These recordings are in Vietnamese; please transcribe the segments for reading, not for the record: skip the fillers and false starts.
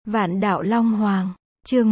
Vạn đạo Long Hoàng, chương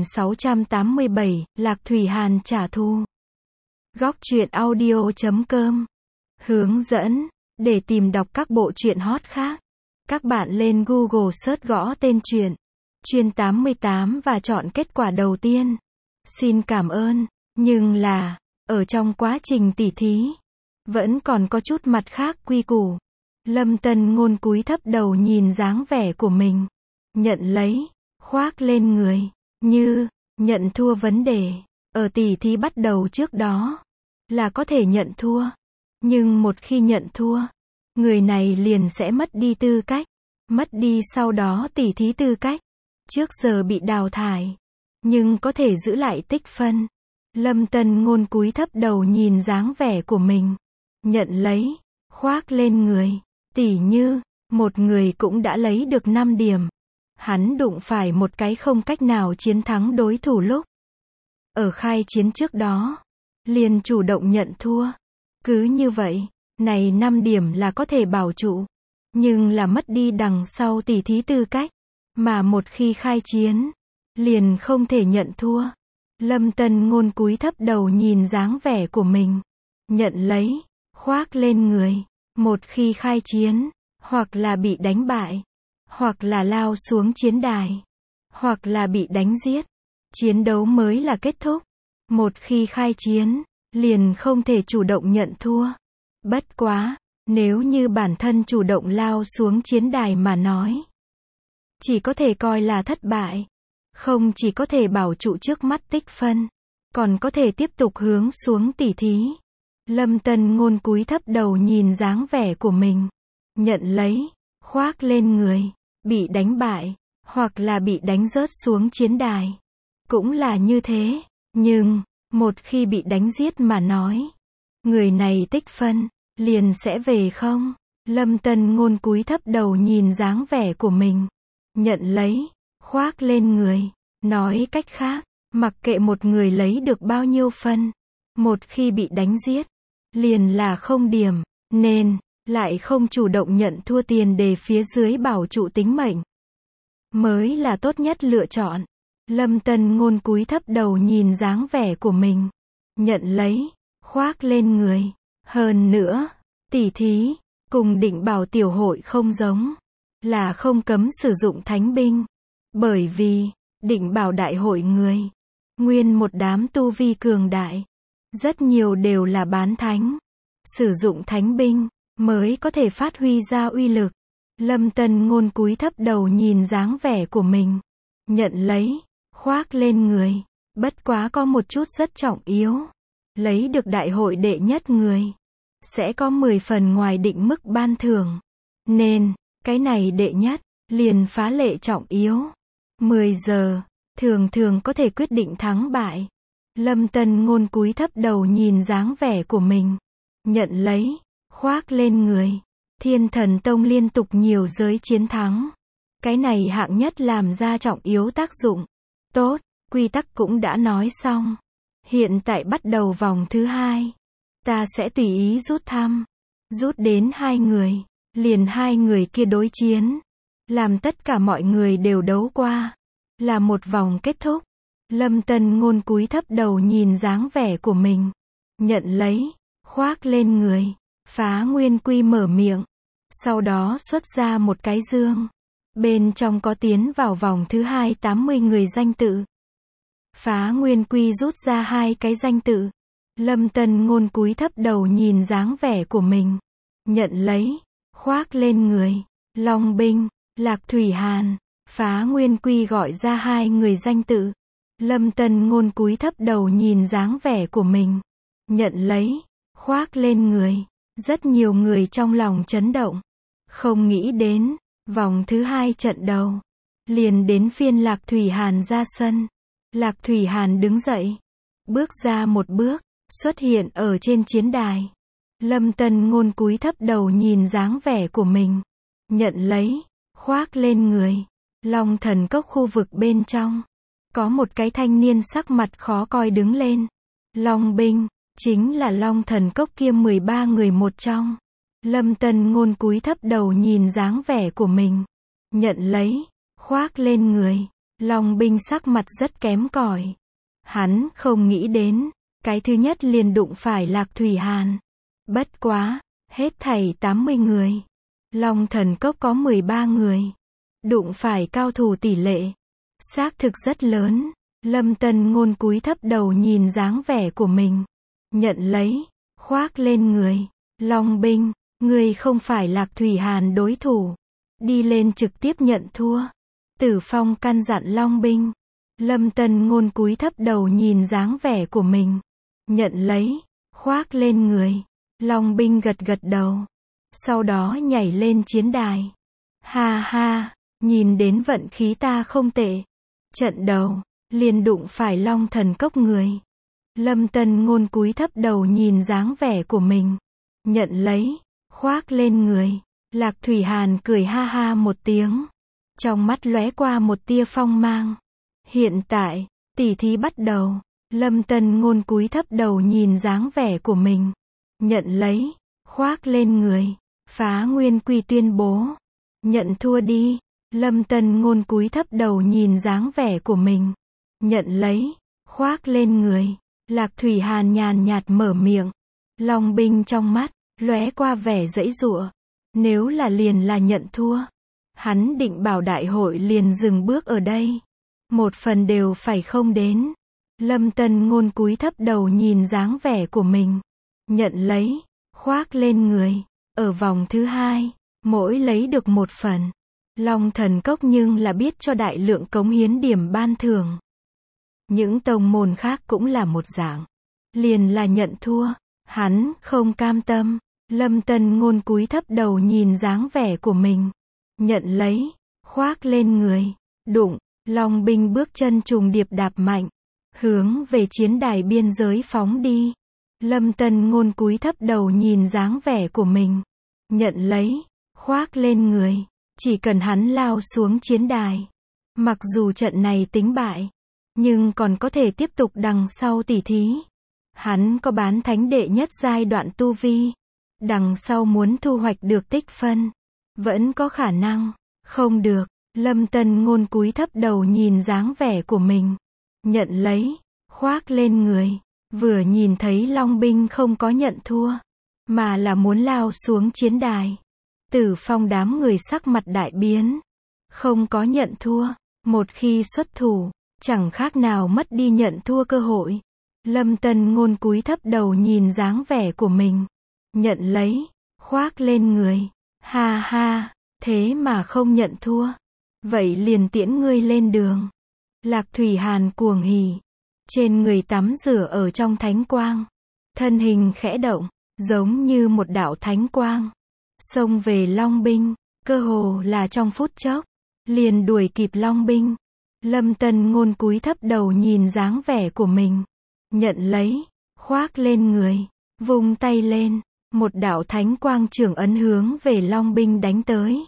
1687, Lạc Thủy Hàn trả thù. Góc truyện audio.com hướng dẫn, để tìm đọc các bộ truyện hot khác, các bạn lên Google search gõ tên truyện Chuyên 88 và chọn kết quả đầu tiên. Xin cảm ơn, nhưng là, ở trong quá trình tỉ thí, vẫn còn có chút mặt khác quy củ. Lâm Tân Ngôn cúi thấp đầu nhìn dáng vẻ của mình, nhận lấy, khoác lên người, như, nhận thua vấn đề, ở tỉ thí bắt đầu trước đó, là có thể nhận thua. Nhưng một khi nhận thua, người này liền sẽ mất đi tư cách, mất đi sau đó tỉ thí tư cách, trước giờ bị đào thải, nhưng có thể giữ lại tích phân. Lâm Tân Ngôn cúi thấp đầu nhìn dáng vẻ của mình, nhận lấy, khoác lên người, tỉ như, một người cũng đã lấy được 5 điểm. Hắn đụng phải một cái không cách nào chiến thắng đối thủ lúc ở khai chiến trước đó, liền chủ động nhận thua. Cứ như vậy, này 5 điểm là có thể bảo trụ, nhưng là mất đi đằng sau tỉ thí tư cách, mà một khi khai chiến, liền không thể nhận thua. Lâm Tân Ngôn cúi thấp đầu nhìn dáng vẻ của mình, nhận lấy, khoác lên người, một khi khai chiến, hoặc là bị đánh bại, hoặc là lao xuống chiến đài, hoặc là bị đánh giết, chiến đấu mới là kết thúc. Một khi khai chiến, liền không thể chủ động nhận thua. Bất quá, nếu như bản thân chủ động lao xuống chiến đài mà nói, chỉ có thể coi là thất bại. Không chỉ có thể bảo trụ trước mắt tích phân, còn có thể tiếp tục hướng xuống tỉ thí. Lâm Tân Ngôn cúi thấp đầu nhìn dáng vẻ của mình, nhận lấy, khoác lên người, bị đánh bại, hoặc là bị đánh rớt xuống chiến đài, cũng là như thế. Nhưng, một khi bị đánh giết mà nói, người này tích phân, liền sẽ về không. Lâm Tân Ngôn cúi thấp đầu nhìn dáng vẻ của mình, nhận lấy, khoác lên người. Nói cách khác, mặc kệ một người lấy được bao nhiêu phân, một khi bị đánh giết, liền là không điểm, nên, lại không chủ động nhận thua tiền đề phía dưới bảo trụ tính mệnh, mới là tốt nhất lựa chọn. Lâm Tân Ngôn cúi thấp đầu nhìn dáng vẻ của mình, nhận lấy, khoác lên người. Hơn nữa, tỉ thí, cùng Định Bảo tiểu hội không giống, là không cấm sử dụng thánh binh. Bởi vì, Định Bảo đại hội người, nguyên một đám tu vi cường đại, rất nhiều đều là bán thánh. Sử dụng thánh binh, mới có thể phát huy ra uy lực. Lâm Tân Ngôn cúi thấp đầu nhìn dáng vẻ của mình, nhận lấy, khoác lên người. Bất quá có một chút rất trọng yếu, lấy được đại hội đệ nhất người, sẽ có 10 phần ngoài định mức ban thưởng. Nên, cái này đệ nhất, liền phá lệ trọng yếu. 10 giờ, thường thường có thể quyết định thắng bại. Lâm Tân Ngôn cúi thấp đầu nhìn dáng vẻ của mình, nhận lấy, khoác lên người. Thiên Thần Tông liên tục nhiều giới chiến thắng, cái này hạng nhất làm ra trọng yếu tác dụng. Tốt, quy tắc cũng đã nói xong. Hiện tại bắt đầu vòng thứ 2. Ta sẽ tùy ý rút thăm. Rút đến 2 người, liền 2 người kia đối chiến. Làm tất cả mọi người đều đấu qua, là một vòng kết thúc. Lâm Tân Ngôn cúi thấp đầu nhìn dáng vẻ của mình, nhận lấy, khoác lên người. Phá Nguyên Quy mở miệng, sau đó xuất ra một cái dương. Bên trong có tiến vào vòng thứ 2 80 người danh tự. Phá Nguyên Quy rút ra 2 cái danh tự. Lâm Tân Ngôn cúi thấp đầu nhìn dáng vẻ của mình, nhận lấy, khoác lên người. Long binh, Lạc Thủy Hàn. Phá Nguyên Quy gọi ra 2 người danh tự. Lâm Tân Ngôn cúi thấp đầu nhìn dáng vẻ của mình, nhận lấy, khoác lên người. Rất nhiều người trong lòng chấn động, không nghĩ đến, vòng thứ 2 trận đầu, liền đến phiên Lạc Thủy Hàn ra sân. Lạc Thủy Hàn đứng dậy, bước ra một bước, xuất hiện ở trên chiến đài. Lâm Tân Ngôn cúi thấp đầu nhìn dáng vẻ của mình, nhận lấy, khoác lên người. Long Thần Cốc khu vực bên trong, có một cái thanh niên sắc mặt khó coi đứng lên. Long binh, chính là Long Thần Cốc kia 13 người một trong. Lâm Tân Ngôn cúi thấp đầu nhìn dáng vẻ của mình, nhận lấy, khoác lên người. Long binh sắc mặt rất kém cỏi. Hắn không nghĩ đến, cái thứ nhất liền đụng phải Lạc Thủy Hàn. Bất quá, hết thảy 80 người. Long thần cốc có 13 người. Đụng phải cao thủ tỷ lệ. Xác thực rất lớn. Lâm Tân Ngôn cúi thấp đầu nhìn dáng vẻ của mình. Nhận lấy, khoác lên người. Long binh, người không phải Lạc Thủy Hàn đối thủ. Đi lên trực tiếp nhận thua. Tử Phong căn dặn Long binh. Lâm Tân Ngôn cúi thấp đầu nhìn dáng vẻ của mình. Nhận lấy, khoác lên người. Long binh gật gật đầu. Sau đó nhảy lên chiến đài. Ha ha, nhìn đến vận khí ta không tệ. Trận đầu, liền đụng phải Long thần cốc người. Lâm Tân Ngôn cúi thấp đầu nhìn dáng vẻ của mình. Nhận lấy, khoác lên người. Lạc Thủy Hàn cười ha ha một tiếng. Trong mắt lóe qua một tia phong mang. Hiện tại, tỉ thí bắt đầu. Lâm Tân Ngôn cúi thấp đầu nhìn dáng vẻ của mình. Nhận lấy, khoác lên người. Phá Nguyên Quy tuyên bố. Nhận thua đi. Lâm Tân Ngôn cúi thấp đầu nhìn dáng vẻ của mình. Nhận lấy, khoác lên người. Lạc Thủy Hàn nhàn nhạt mở miệng. Long binh trong mắt, lóe qua vẻ giãy giụa. Nếu là liền là nhận thua. Hắn định bảo đại hội liền dừng bước ở đây. Một phần đều phải không đến. Lâm Tân Ngôn cúi thấp đầu nhìn dáng vẻ của mình. Nhận lấy, khoác lên người. Ở vòng thứ hai, mỗi lấy được một phần. Long thần cốc nhưng là biết cho đại lượng cống hiến điểm ban thưởng. Những tông môn khác cũng là một dạng. Liền là nhận thua. Hắn không cam tâm. Lâm Tân Ngôn cúi thấp đầu nhìn dáng vẻ của mình. Nhận lấy, khoác lên người. Đụng, Long binh bước chân trùng điệp đạp mạnh. Hướng về chiến đài biên giới phóng đi. Lâm Tân Ngôn cúi thấp đầu nhìn dáng vẻ của mình. Nhận lấy, khoác lên người. Chỉ cần hắn lao xuống chiến đài. Mặc dù trận này tính bại. Nhưng còn có thể tiếp tục đằng sau tỉ thí. Hắn có bán thánh đệ nhất giai đoạn tu vi. Đằng sau muốn thu hoạch được tích phân. Vẫn có khả năng. Không được. Lâm Tân Ngôn cúi thấp đầu nhìn dáng vẻ của mình. Nhận lấy, khoác lên người. Vừa nhìn thấy Long binh không có nhận thua. Mà là muốn lao xuống chiến đài. Tử Phong đám người sắc mặt đại biến. Không có nhận thua. Một khi xuất thủ, chẳng khác nào mất đi nhận thua cơ hội. Lâm Tân Ngôn cúi thấp đầu nhìn dáng vẻ của mình. Nhận lấy, khoác lên người. Ha ha, thế mà không nhận thua. Vậy liền tiễn ngươi lên đường. Lạc Thủy Hàn cuồng hỉ. Trên người tắm rửa ở trong thánh quang. Thân hình khẽ động, giống như một đạo thánh quang. Xông về Long binh, cơ hồ là trong phút chốc. Liền đuổi kịp Long binh. Lâm Tân Ngôn cúi thấp đầu nhìn dáng vẻ của mình. Nhận lấy, khoác lên người. Vung tay lên, một đạo thánh quang trưởng ấn hướng về Long binh đánh tới.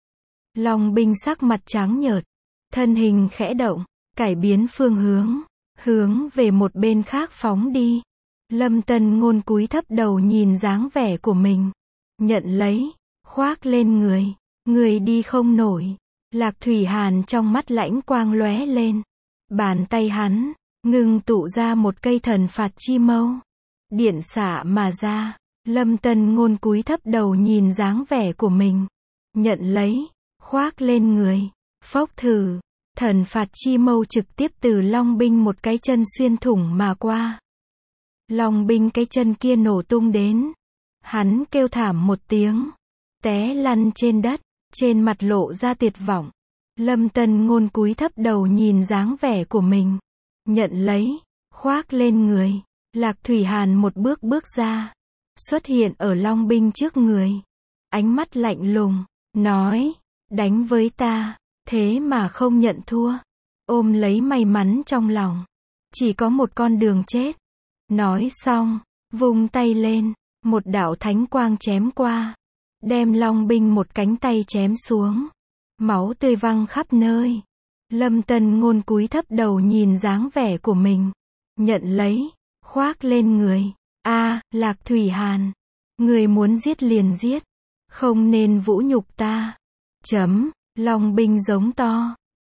Long binh sắc mặt trắng nhợt. Thân hình khẽ động, cải biến phương hướng. Hướng về một bên khác phóng đi. Lâm Tân Ngôn cúi thấp đầu nhìn dáng vẻ của mình. Nhận lấy, khoác lên người. Người đi không nổi. Lạc Thủy Hàn trong mắt lãnh quang lóe lên. Bàn tay hắn, ngưng tụ ra một cây thần phạt chi mâu. Điện xạ mà ra. Lâm Tân Ngôn cúi thấp đầu nhìn dáng vẻ của mình. Nhận lấy, khoác lên người. Phốc thử. Thần phạt chi mâu trực tiếp từ Long binh một cái chân xuyên thủng mà qua. Long binh cái chân kia nổ tung đến. Hắn kêu thảm một tiếng. Té lăn trên đất. Trên mặt lộ ra tuyệt vọng. Lâm Tân Ngôn cúi thấp đầu nhìn dáng vẻ của mình. Nhận lấy, khoác lên người. Lạc Thủy Hàn một bước bước ra. Xuất hiện ở Long binh trước người. Ánh mắt lạnh lùng. Nói, đánh với ta. Thế mà không nhận thua. Ôm lấy may mắn trong lòng. Chỉ có một con đường chết. Nói xong, vung tay lên. Một đạo thánh quang chém qua. Đem Long binh một cánh tay chém xuống. Máu tươi văng khắp nơi. Lâm Tân Ngôn cúi thấp đầu nhìn dáng vẻ của mình. Nhận lấy, khoác lên người. Lạc Thủy Hàn. Người muốn giết liền giết. Không nên vũ nhục ta. Long binh giống to.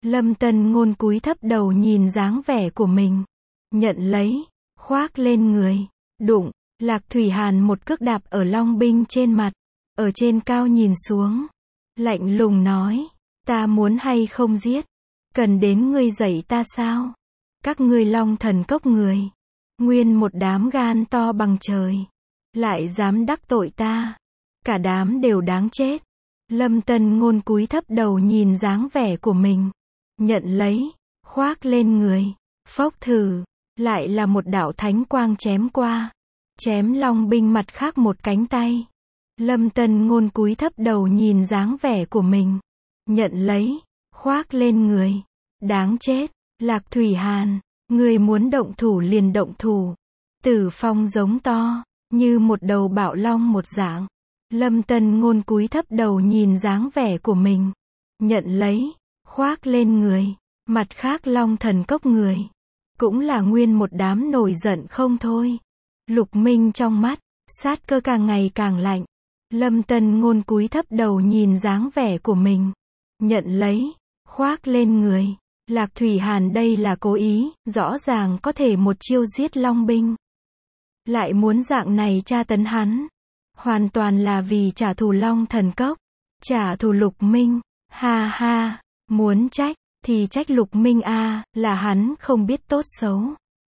Lâm Tân Ngôn cúi thấp đầu nhìn dáng vẻ của mình. Nhận lấy, khoác lên người. Đụng, Lạc Thủy Hàn một cước đạp ở Long binh trên mặt. Ở trên cao nhìn xuống. Lạnh lùng nói. Ta muốn hay không giết? Cần đến ngươi dạy ta sao? Các ngươi Long Thần Cốc người. Nguyên một đám gan to bằng trời. Lại dám đắc tội ta. Cả đám đều đáng chết. Lâm Tân Ngôn cúi thấp đầu nhìn dáng vẻ của mình. Nhận lấy, khoác lên người. Phốc thử, lại là một đạo thánh quang chém qua. Chém Long binh mặt khác một cánh tay. Lâm Tân Ngôn cúi thấp đầu nhìn dáng vẻ của mình. Nhận lấy, khoác lên người. Đáng chết, Lạc Thủy Hàn, người muốn động thủ liền động thủ. Tử Phong giống to, như một đầu bạo long một dạng. Lâm Tân Ngôn cúi thấp đầu nhìn dáng vẻ của mình. Nhận lấy, khoác lên người. Mặt khác Long Thần Cốc người. Cũng là nguyên một đám nổi giận không thôi. Lục Minh trong mắt, sát cơ càng ngày càng lạnh. Lâm Tân Ngôn cúi thấp đầu nhìn dáng vẻ của mình. Nhận lấy, khoác lên người. Lạc Thủy Hàn đây là cố ý, rõ ràng có thể một chiêu giết Long binh. Lại muốn dạng này tra tấn hắn. Hoàn toàn là vì trả thù Long Thần Cốc. Trả thù Lục Minh. Ha ha, muốn trách, thì trách Lục Minh a, là hắn không biết tốt xấu.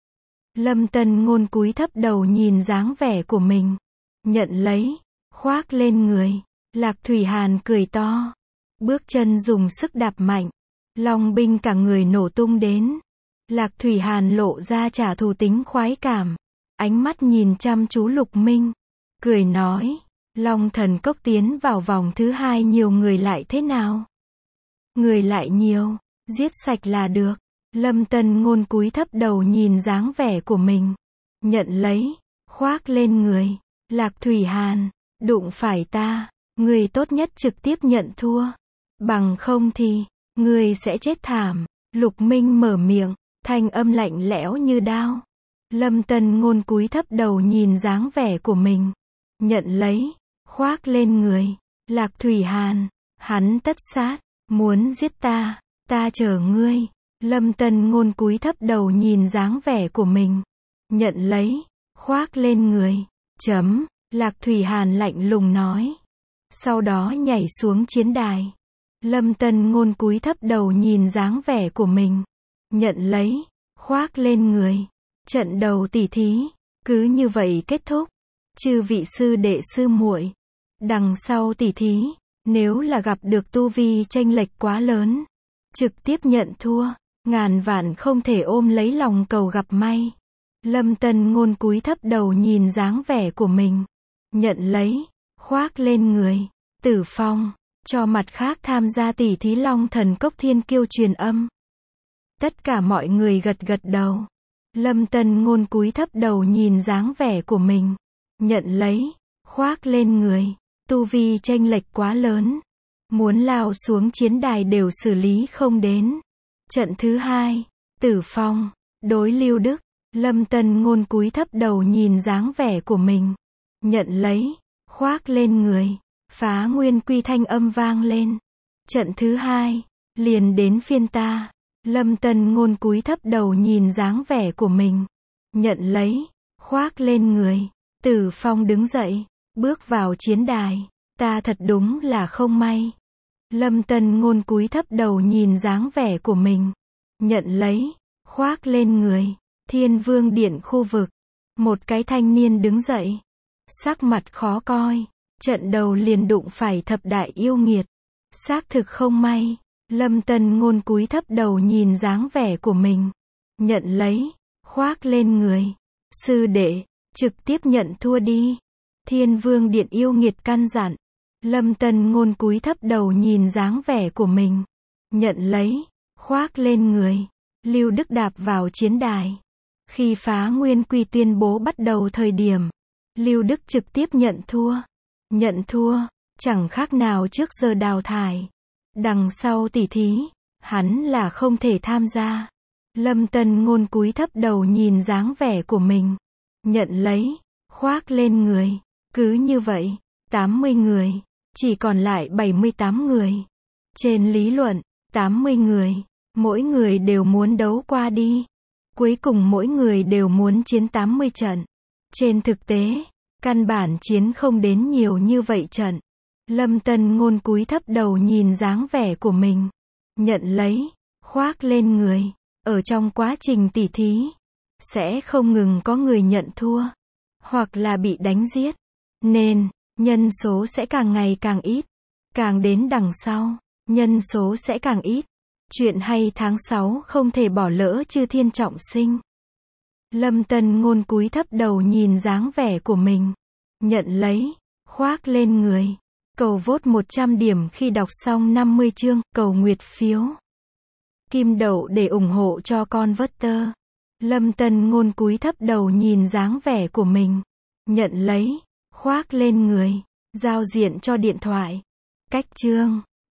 Lâm Tân Ngôn cúi thấp đầu nhìn dáng vẻ của mình. Nhận lấy, khoác lên người. Lạc Thủy Hàn cười to. Bước chân dùng sức đạp mạnh. Long binh cả người nổ tung đến. Lạc Thủy Hàn lộ ra trả thù tính khoái cảm. Ánh mắt nhìn chăm chú Lục Minh. Cười nói, Long Thần Cốc tiến vào vòng thứ 2 nhiều người lại thế nào? Người lại nhiều, giết sạch là được. Lâm Tân Ngôn cúi thấp đầu nhìn dáng vẻ của mình. Nhận lấy, khoác lên người. Lạc Thủy Hàn, đụng phải ta, người tốt nhất trực tiếp nhận thua. Bằng không thì, người sẽ chết thảm. Lục Minh mở miệng, thanh âm lạnh lẽo như đao. Lâm Tân Ngôn cúi thấp đầu nhìn dáng vẻ của mình. Nhận lấy, khoác lên người. Lạc Thủy Hàn, hắn tất sát, muốn giết ta, ta chờ ngươi. Lâm Tân Ngôn cúi thấp đầu nhìn dáng vẻ của mình. Nhận lấy, khoác lên người. Chấm, Lạc Thủy Hàn lạnh lùng nói. Sau đó nhảy xuống chiến đài. Lâm Tân Ngôn cúi thấp đầu nhìn dáng vẻ của mình. Nhận lấy, khoác lên người. Trận đầu tỉ thí, cứ như vậy kết thúc. Chư vị sư đệ sư muội, đằng sau tỉ thí, nếu là gặp được tu vi chênh lệch quá lớn, trực tiếp nhận thua, ngàn vạn không thể ôm lấy lòng cầu gặp may. Lâm Tân Ngôn cúi thấp đầu nhìn dáng vẻ của mình. Nhận lấy, khoác lên người. Tử Phong, cho mặt khác tham gia tỉ thí Long Thần Cốc thiên kiêu truyền âm. Tất cả mọi người gật gật đầu. Lâm Tân Ngôn cúi thấp đầu nhìn dáng vẻ của mình. Nhận lấy, khoác lên người. Tu vi chênh lệch quá lớn. Muốn lao xuống chiến đài đều xử lý không đến. Trận thứ 2, Tử Phong, đối Lưu Đức. Lâm Tân Ngôn cúi thấp đầu nhìn dáng vẻ của mình. Nhận lấy, khoác lên người. Phá Nguyên Quy thanh âm vang lên. Trận thứ 2, liền đến phiên ta. Lâm Tân Ngôn cúi thấp đầu nhìn dáng vẻ của mình. Nhận lấy, khoác lên người. Tử Phong đứng dậy, bước vào chiến đài. Ta thật đúng là không may. Lâm Tân Ngôn cúi thấp đầu nhìn dáng vẻ của mình. Nhận lấy, khoác lên người. Thiên Vương Điện khu vực. Một cái thanh niên đứng dậy. Sắc mặt khó coi. Trận đầu liền đụng phải thập đại yêu nghiệt. Xác thực không may. Lâm Tân Ngôn cúi thấp đầu nhìn dáng vẻ của mình. Nhận lấy, khoác lên người. Sư đệ, trực tiếp nhận thua đi. Thiên Vương Điện yêu nghiệt căn dặn. Lâm Tân Ngôn cúi thấp đầu nhìn dáng vẻ của mình. Nhận lấy, khoác lên người. Lưu Đức đạp vào chiến đài. Khi Phá Nguyên Quy tuyên bố bắt đầu thời điểm, Lưu Đức trực tiếp nhận thua. Nhận thua, chẳng khác nào trước giờ đào thải. Đằng sau tỉ thí, hắn là không thể tham gia. Lâm Tân Ngôn cúi thấp đầu nhìn dáng vẻ của mình. Nhận lấy, khoác lên người. Cứ như vậy, 80 người, chỉ còn lại 78 người. Trên lý luận, 80 người, Mỗi người đều muốn đấu qua đi. Cuối cùng mỗi người đều muốn chiến 80 trận. Trên thực tế, căn bản chiến không đến nhiều như vậy trận. Lâm Tân Ngôn cúi thấp đầu nhìn dáng vẻ của mình. Nhận lấy, khoác lên người. Ở trong quá trình tỉ thí, sẽ không ngừng có người nhận thua, hoặc là bị đánh giết. Nên, nhân số sẽ càng ngày càng ít. Càng đến đằng sau, nhân số sẽ càng ít. Chuyện hay tháng 6 không thể bỏ lỡ Chư Thiên trọng sinh. Lâm Tân Ngôn cúi thấp đầu nhìn dáng vẻ của mình. Nhận lấy, khoác lên người. Cầu vote 100 điểm khi đọc xong 50 chương, cầu nguyệt phiếu. Kim đậu để ủng hộ cho con Vớt-tơ. Lâm Tân Ngôn cúi thấp đầu nhìn dáng vẻ của mình. Nhận lấy, khoác lên người. Giao diện cho điện thoại. Cách chương.